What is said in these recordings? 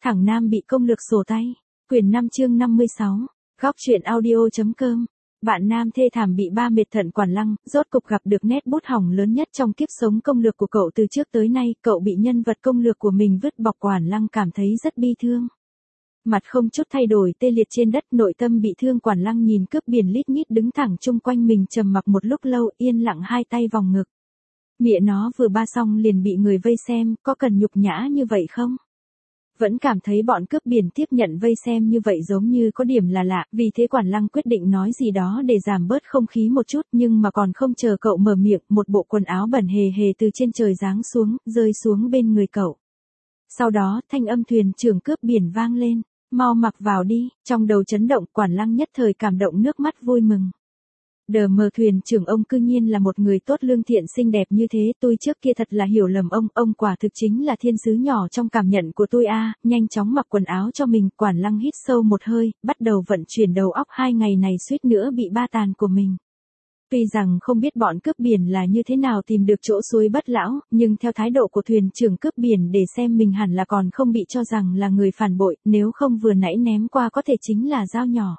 Thẳng Nam bị công lược sổ tay. Quyển 5 chương 56. Góc truyện audio.com. Bạn nam thê thảm bị ba mệt thận Quản Lăng, rốt cục gặp được nét bút hỏng lớn nhất trong kiếp sống công lược của cậu từ trước tới nay. Cậu bị nhân vật công lược của mình vứt bỏ. Quản Lăng cảm thấy rất bi thương. Mặt không chút thay đổi tê liệt trên đất, nội tâm bị thương. Quản Lăng nhìn cướp biển lít nhít đứng thẳng chung quanh mình, trầm mặc một lúc lâu, yên lặng hai tay vòng ngực. Mẹ nó vừa ba xong liền bị người vây xem, có cần nhục nhã như vậy không? Vẫn cảm thấy bọn cướp biển tiếp nhận vây xem như vậy giống như có điểm là lạ, vì thế Quản Lăng quyết định nói gì đó để giảm bớt không khí một chút, nhưng mà còn không chờ cậu mở miệng, một bộ quần áo bẩn hề hề từ trên trời giáng xuống, rơi xuống bên người cậu. Sau đó, thanh âm thuyền trưởng cướp biển vang lên, mau mặc vào đi. Trong đầu chấn động, Quản Lăng nhất thời cảm động, nước mắt vui mừng. Đờ mờ, thuyền trưởng ông cư nhiên là một người tốt, lương thiện, xinh đẹp như thế, tôi trước kia thật là hiểu lầm ông quả thực chính là thiên sứ nhỏ trong cảm nhận của tôi a. Nhanh chóng mặc quần áo cho mình. Quản Lăng hít sâu một hơi, bắt đầu vận chuyển đầu óc, 2 ngày này suýt nữa bị ba tàn của mình. Tuy rằng không biết bọn cướp biển là như thế nào tìm được chỗ suối Bất Lão, nhưng theo thái độ của thuyền trưởng cướp biển để xem mình hẳn là còn không bị cho rằng là người phản bội, nếu không vừa nãy ném qua có thể chính là dao nhỏ.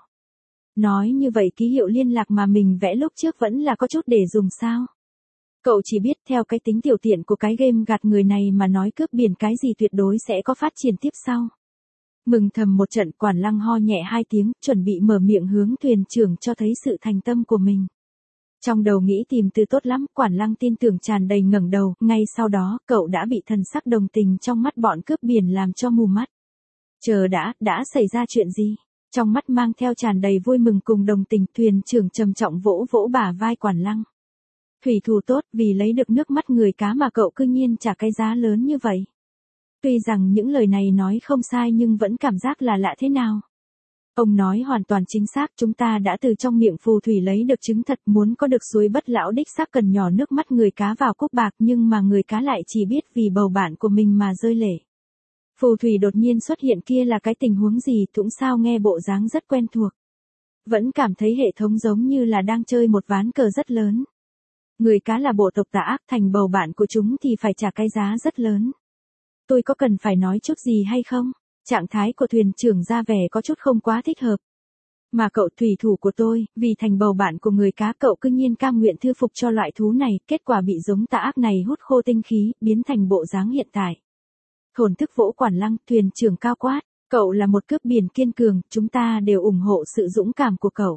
Nói như vậy ký hiệu liên lạc mà mình vẽ lúc trước vẫn là có chút để dùng sao? Cậu chỉ biết theo cái tính tiểu tiện của cái game gạt người này mà nói cướp biển cái gì tuyệt đối sẽ có phát triển tiếp sau. Mừng thầm một trận, Quản Lăng ho nhẹ 2 tiếng, chuẩn bị mở miệng hướng thuyền trưởng cho thấy sự thành tâm của mình. Trong đầu nghĩ tìm từ tốt lắm, Quản Lăng tin tưởng tràn đầy, ngẩng đầu, ngay sau đó, cậu đã bị thần sắc đồng tình trong mắt bọn cướp biển làm cho mù mắt. Chờ đã xảy ra chuyện gì? Trong mắt mang theo tràn đầy vui mừng cùng đồng tình, thuyền trưởng trầm trọng vỗ vỗ bả vai Quản Lăng. Thủy thủ tốt, vì lấy được nước mắt người cá mà cậu cư nhiên trả cái giá lớn như vậy. Tuy rằng những lời này nói không sai nhưng vẫn cảm giác là lạ thế nào. Ông nói hoàn toàn chính xác, chúng ta đã từ trong miệng phù thủy lấy được chứng thật, muốn có được suối Bất Lão đích xác cần nhỏ nước mắt người cá vào cúc bạc, nhưng mà người cá lại chỉ biết vì bầu bạn của mình mà rơi lệ. Phù thủy đột nhiên xuất hiện kia là cái tình huống gì? Thũng sao nghe bộ dáng rất quen thuộc. Vẫn cảm thấy hệ thống giống như là đang chơi một ván cờ rất lớn. Người cá là bộ tộc tà ác, thành bầu bạn của chúng thì phải trả cái giá rất lớn. Tôi có cần phải nói chút gì hay không? Trạng thái của thuyền trưởng ra vẻ có chút không quá thích hợp. Mà cậu thủy thủ của tôi, vì thành bầu bạn của người cá cậu cư nhiên cam nguyện thư phục cho loại thú này, kết quả bị giống tà ác này hút khô tinh khí, biến thành bộ dáng hiện tại. Thổn thức vỗ Quản Lăng, thuyền trưởng cao quát, cậu là một cướp biển kiên cường, chúng ta đều ủng hộ sự dũng cảm của cậu.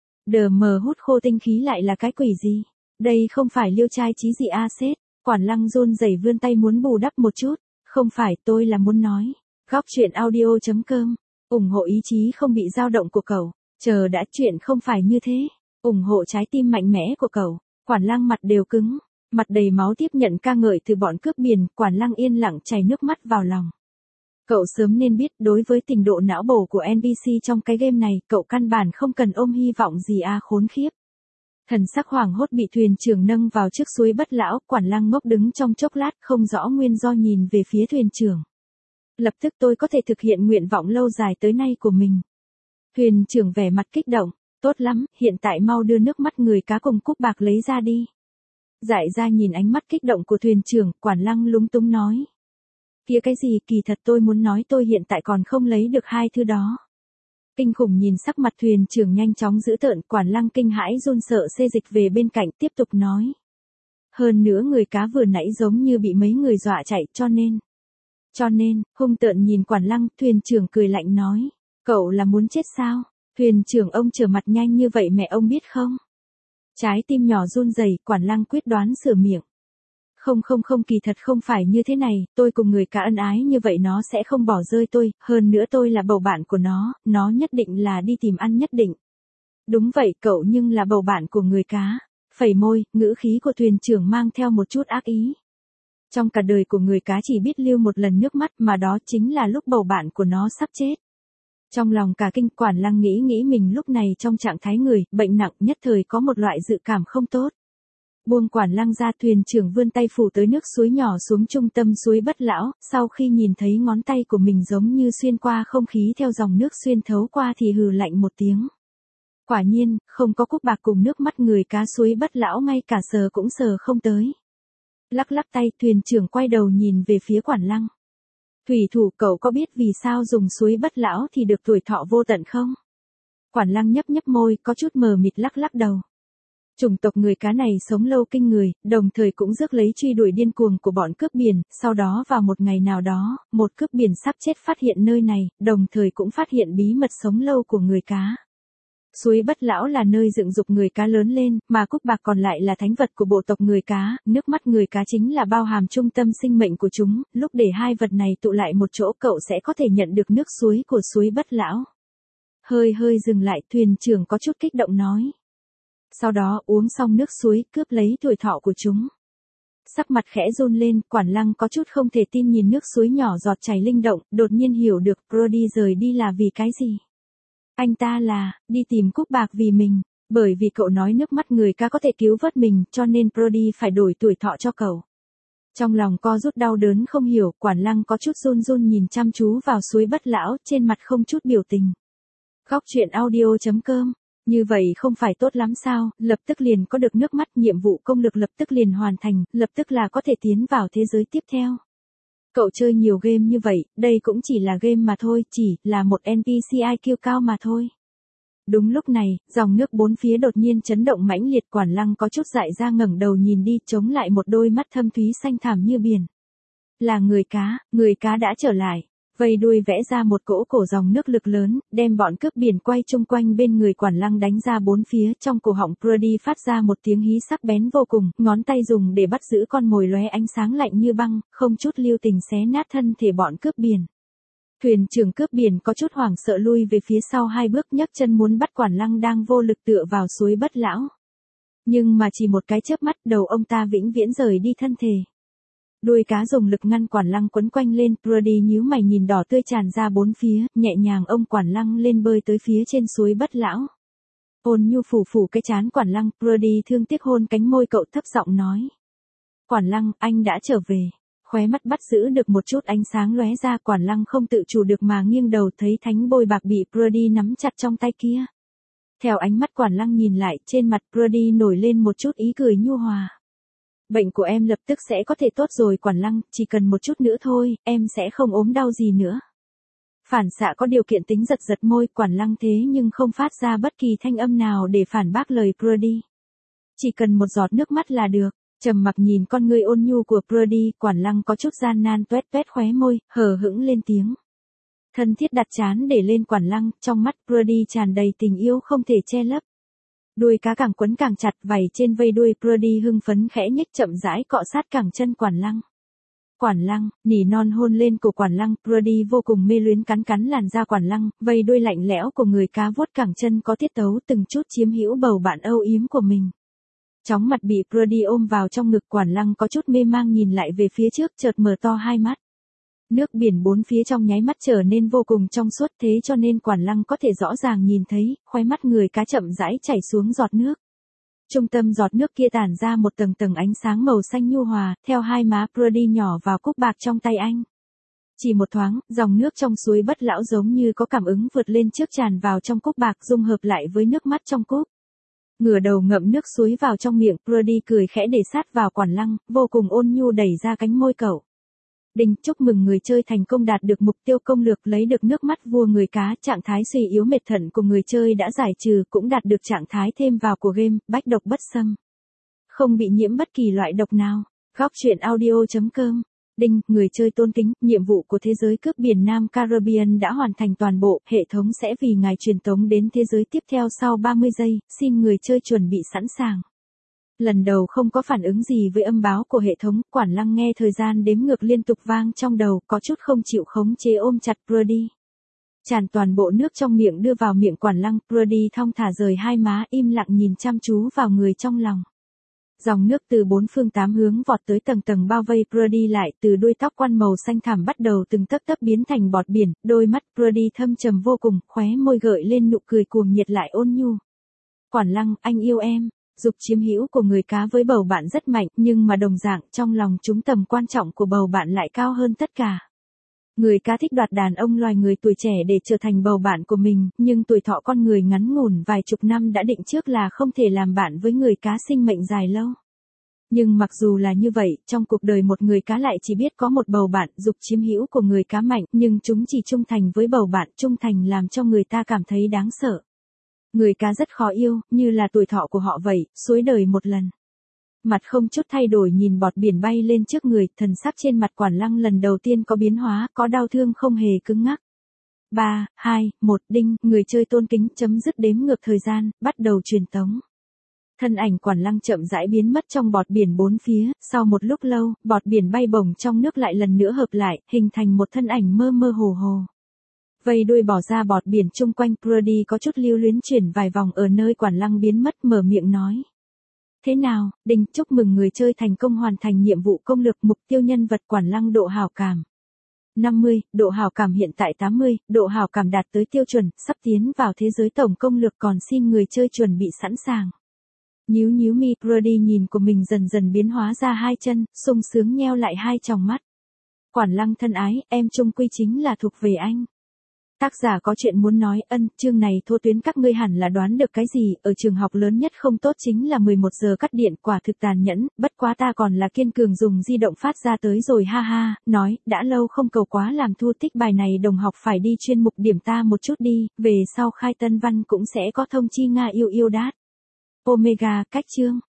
Đờ mờ, hút khô tinh khí lại là cái quỷ gì? Đây không phải liêu trai chí gì a sếp? Quản Lăng run rẩy vươn tay muốn bù đắp một chút, không phải, tôi là muốn nói. Góc truyện audio.com, ủng hộ ý chí không bị dao động của cậu. Chờ đã, chuyện không phải như thế. Ủng hộ trái tim mạnh mẽ của cậu. Quản Lăng mặt đều cứng, mặt đầy máu tiếp nhận ca ngợi từ bọn cướp biển. Quản Lăng yên lặng chảy nước mắt vào lòng. Cậu sớm nên biết, đối với trình độ não bổ của NPC trong cái game này, cậu căn bản không cần ôm hy vọng gì a. Khốn khiếp. Thần sắc hoảng hốt bị thuyền trưởng nâng vào trước suối Bất Lão, Quản Lăng ngốc đứng trong chốc lát, không rõ nguyên do nhìn về phía thuyền trưởng. Lập tức tôi có thể thực hiện nguyện vọng lâu dài tới nay của mình. Thuyền trưởng vẻ mặt kích động, tốt lắm, hiện tại mau đưa nước mắt người cá cùng cúc bạc lấy ra đi. Dại ra nhìn ánh mắt kích động của thuyền trưởng, Quản Lăng lúng túng nói. Kia cái gì, kỳ thật tôi muốn nói tôi hiện tại còn không lấy được 2 thứ đó. Kinh khủng nhìn sắc mặt thuyền trưởng nhanh chóng dữ tợn, Quản Lăng kinh hãi run sợ xê dịch về bên cạnh, tiếp tục nói. Hơn nữa người cá vừa nãy giống như bị mấy người dọa chạy, cho nên, hung tợn nhìn Quản Lăng, thuyền trưởng cười lạnh nói. Cậu là muốn chết sao? Thuyền trưởng ông trở mặt nhanh như vậy mẹ ông biết không? Trái tim nhỏ run rẩy, Quản Lăng quyết đoán sửa miệng. Không, kỳ thật không phải như thế này, tôi cùng người cá ân ái như vậy nó sẽ không bỏ rơi tôi, hơn nữa tôi là bầu bạn của nó nhất định là đi tìm ăn nhất định. Đúng vậy cậu, nhưng là bầu bạn của người cá. Phẩy môi, ngữ khí của thuyền trưởng mang theo một chút ác ý. Trong cả đời của người cá chỉ biết lưu một lần nước mắt, mà đó chính là lúc bầu bạn của nó sắp chết. Trong lòng cả kinh, Quản Lăng nghĩ mình lúc này trong trạng thái người bệnh nặng, nhất thời có một loại dự cảm không tốt. Buông Quản Lăng ra, thuyền trưởng vươn tay phủ tới nước suối nhỏ xuống trung tâm suối Bất Lão, sau khi nhìn thấy ngón tay của mình giống như xuyên qua không khí theo dòng nước xuyên thấu qua thì hừ lạnh một tiếng. Quả nhiên, không có cúc bạc cùng nước mắt người cá, suối Bất Lão ngay cả sờ cũng sờ không tới. Lắc tay, thuyền trưởng quay đầu nhìn về phía Quản Lăng. Thủy thủ, cậu có biết vì sao dùng suối bất lão thì được tuổi thọ vô tận không? Quản Lăng nhấp nhấp môi, có chút mờ mịt lắc lắc đầu. Chủng tộc người cá này sống lâu kinh người, đồng thời cũng rước lấy truy đuổi điên cuồng của bọn cướp biển, sau đó vào một ngày nào đó, một cướp biển sắp chết phát hiện nơi này, đồng thời cũng phát hiện bí mật sống lâu của người cá. Suối bất lão là nơi dựng dục người cá lớn lên, mà cúc bạc còn lại là thánh vật của bộ tộc người cá, nước mắt người cá chính là bao hàm trung tâm sinh mệnh của chúng, lúc để hai vật này tụ lại một chỗ cậu sẽ có thể nhận được nước suối của suối bất lão. Hơi dừng lại, thuyền trưởng có chút kích động nói. Sau đó uống xong nước suối, cướp lấy tuổi thọ của chúng. Sắc mặt khẽ run lên, Quản Lăng có chút không thể tin nhìn nước suối nhỏ giọt chảy linh động, đột nhiên hiểu được Brody rời đi là vì cái gì. Anh ta là, đi tìm cúc bạc vì mình, bởi vì cậu nói nước mắt người cá có thể cứu vớt mình, cho nên Brody phải đổi tuổi thọ cho cậu. Trong lòng co rút đau đớn không hiểu, Quản Lăng có chút run nhìn chăm chú vào suối bất lão, trên mặt không chút biểu tình. Góc truyện audio.com. Như vậy không phải tốt lắm sao, lập tức liền có được nước mắt, nhiệm vụ công lực lập tức liền hoàn thành, lập tức là có thể tiến vào thế giới tiếp theo. Cậu chơi nhiều game như vậy, đây cũng chỉ là game mà thôi, chỉ là một NPC IQ cao mà thôi. Đúng lúc này, dòng nước bốn phía đột nhiên chấn động mãnh liệt, Quản Lăng có chút dại ra ngẩng đầu nhìn đi, chống lại một đôi mắt thâm thúy xanh thẳm như biển. Là người cá đã trở lại. Vây đuôi vẽ ra một cổ dòng nước lực lớn, đem bọn cướp biển quay chung quanh bên người Quản Lăng đánh ra bốn phía, trong cổ họng Brody phát ra một tiếng hí sắc bén vô cùng, ngón tay dùng để bắt giữ con mồi lóe ánh sáng lạnh như băng, không chút lưu tình xé nát thân thể bọn cướp biển. Thuyền trưởng cướp biển có chút hoảng sợ lui về phía sau hai bước, nhấc chân muốn bắt Quản Lăng đang vô lực tựa vào suối bất lão. Nhưng mà chỉ một cái chớp mắt, đầu ông ta vĩnh viễn rời đi thân thể. Đuôi cá dùng lực ngăn Quản Lăng quấn quanh lên, Brody nhíu mày nhìn đỏ tươi tràn ra bốn phía, nhẹ nhàng ông Quản Lăng lên bơi tới phía trên suối bất lão. Ôn nhu phủ cái trán Quản Lăng, Brody thương tiếc hôn cánh môi cậu, thấp giọng nói. Quản Lăng, anh đã trở về. Khóe mắt bắt giữ được một chút ánh sáng lóe ra, Quản Lăng không tự chủ được mà nghiêng đầu thấy thánh bôi bạc bị Brody nắm chặt trong tay kia. Theo ánh mắt Quản Lăng nhìn lại, trên mặt Brody nổi lên một chút ý cười nhu hòa. Bệnh của em lập tức sẽ có thể tốt rồi Quản Lăng, chỉ cần một chút nữa thôi, em sẽ không ốm đau gì nữa. Phản xạ có điều kiện tính giật môi, Quản Lăng thế nhưng không phát ra bất kỳ thanh âm nào để phản bác lời Brody. Chỉ cần một giọt nước mắt là được. Trầm mặc nhìn con người ôn nhu của Brody, Quản Lăng có chút gian nan tuét khóe môi, hờ hững lên tiếng. Thân thiết đặt trán để lên Quản Lăng, trong mắt Brody tràn đầy tình yêu không thể che lấp. Đuôi cá càng quấn càng chặt, vảy trên vây đuôi Brody hưng phấn khẽ nhích chậm rãi cọ sát cẳng chân Quản Lăng. Quản Lăng, nỉ non hôn lên cổ Quản Lăng, Brody vô cùng mê luyến cắn làn da Quản Lăng, vây đuôi lạnh lẽo của người cá vuốt cẳng chân có tiết tấu từng chút chiếm hữu bầu bạn âu yếm của mình. Chóng mặt bị Brody ôm vào trong ngực, Quản Lăng có chút mê mang nhìn lại về phía trước, chợt mở to hai mắt. Nước biển bốn phía trong nháy mắt trở nên vô cùng trong suốt, thế cho nên Quản Lăng có thể rõ ràng nhìn thấy, khóe mắt người cá chậm rãi chảy xuống giọt nước. Trung tâm giọt nước kia tản ra một tầng ánh sáng màu xanh nhu hòa, theo hai má Brody nhỏ vào cúc bạc trong tay anh. Chỉ một thoáng, dòng nước trong suối bất lão giống như có cảm ứng vượt lên trước tràn vào trong cúc bạc, dung hợp lại với nước mắt trong cúc. Ngửa đầu ngậm nước suối vào trong miệng, Brody cười khẽ để sát vào Quản Lăng, vô cùng ôn nhu đẩy ra cánh môi cậu. Đinh, chúc mừng người chơi thành công đạt được mục tiêu công lược, lấy được nước mắt vua người cá, trạng thái suy yếu mệt thận của người chơi đã giải trừ, cũng đạt được trạng thái thêm vào của game, bách độc bất xâm. Không bị nhiễm bất kỳ loại độc nào. Góc truyện audio.com. Đinh, người chơi tôn kính, nhiệm vụ của thế giới cướp biển Nam Caribbean đã hoàn thành toàn bộ, hệ thống sẽ vì ngài truyền tống đến thế giới tiếp theo sau 30 giây, xin người chơi chuẩn bị sẵn sàng. Lần đầu không có phản ứng gì với âm báo của hệ thống, Quản Lăng nghe thời gian đếm ngược liên tục vang trong đầu, có chút không chịu khống chế ôm chặt Brody. Tràn toàn bộ nước trong miệng đưa vào miệng Quản Lăng, Brody thong thả rời hai má, im lặng nhìn chăm chú vào người trong lòng. Dòng nước từ bốn phương tám hướng vọt tới tầng bao vây Brody lại, từ đuôi tóc quăn màu xanh thẳm bắt đầu từng tấc biến thành bọt biển, đôi mắt Brody thâm trầm vô cùng, khóe môi gợi lên nụ cười cuồng nhiệt lại ôn nhu. Quản Lăng, anh yêu em. Dục chiếm hữu của người cá với bầu bạn rất mạnh, nhưng mà đồng dạng trong lòng chúng tầm quan trọng của bầu bạn lại cao hơn tất cả. Người cá thích đoạt đàn ông loài người tuổi trẻ để trở thành bầu bạn của mình, nhưng tuổi thọ con người ngắn ngủn vài chục năm đã định trước là không thể làm bạn với người cá sinh mệnh dài lâu. Nhưng mặc dù là như vậy, trong cuộc đời một người cá lại chỉ biết có một bầu bạn, dục chiếm hữu của người cá mạnh, nhưng chúng chỉ trung thành với bầu bạn, trung thành làm cho người ta cảm thấy đáng sợ. Người cá rất khó yêu, như là tuổi thọ của họ vậy, suối đời một lần. Mặt không chút thay đổi nhìn bọt biển bay lên trước người, thần sắc trên mặt Quản Lăng lần đầu tiên có biến hóa, có đau thương không hề cứng ngắc. 3, 2, 1 đinh, người chơi tôn kính, chấm dứt đếm ngược thời gian, bắt đầu truyền tống. Thân ảnh Quản Lăng chậm rãi biến mất trong bọt biển bốn phía, sau một lúc lâu, bọt biển bay bổng trong nước lại lần nữa hợp lại, hình thành một thân ảnh mơ mơ hồ hồ. Vây đuôi bỏ ra bọt biển chung quanh, Brody có chút lưu luyến chuyển vài vòng ở nơi Quản Lăng biến mất, mở miệng nói. Thế nào, Đinh, chúc mừng người chơi thành công hoàn thành nhiệm vụ công lược, mục tiêu nhân vật Quản Lăng độ hảo cảm 50, độ hảo cảm hiện tại 80, độ hảo cảm đạt tới tiêu chuẩn, sắp tiến vào thế giới tổng công lược, còn xin người chơi chuẩn bị sẵn sàng. Nhíu nhíu mi, Brody nhìn của mình dần dần biến hóa ra hai chân, sung sướng nheo lại hai tròng mắt. Quản Lăng thân ái, em chung quy chính là thuộc về anh. Tác giả có chuyện muốn nói, chương này Thô Tuyến các ngươi hẳn là đoán được cái gì, ở trường học lớn nhất không tốt chính là 11 giờ cắt điện, quả thực tàn nhẫn, bất quá ta còn là kiên cường dùng di động phát ra tới rồi ha ha, nói, đã lâu không cầu quá làm thu tích bài này đồng học phải đi chuyên mục điểm ta một chút đi, về sau khai tân văn cũng sẽ có thông chi Nga yêu yêu đát. Omega, cách chương.